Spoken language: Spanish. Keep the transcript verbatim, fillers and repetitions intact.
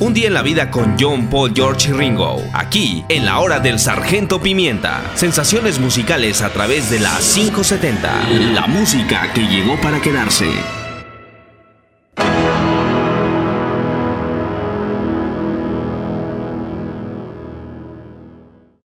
Un día en la vida con John, Paul, George y Ringo. Aquí, en la hora del Sargento Pimienta. Sensaciones musicales a través de la quinientos setenta. La música que llegó para quedarse.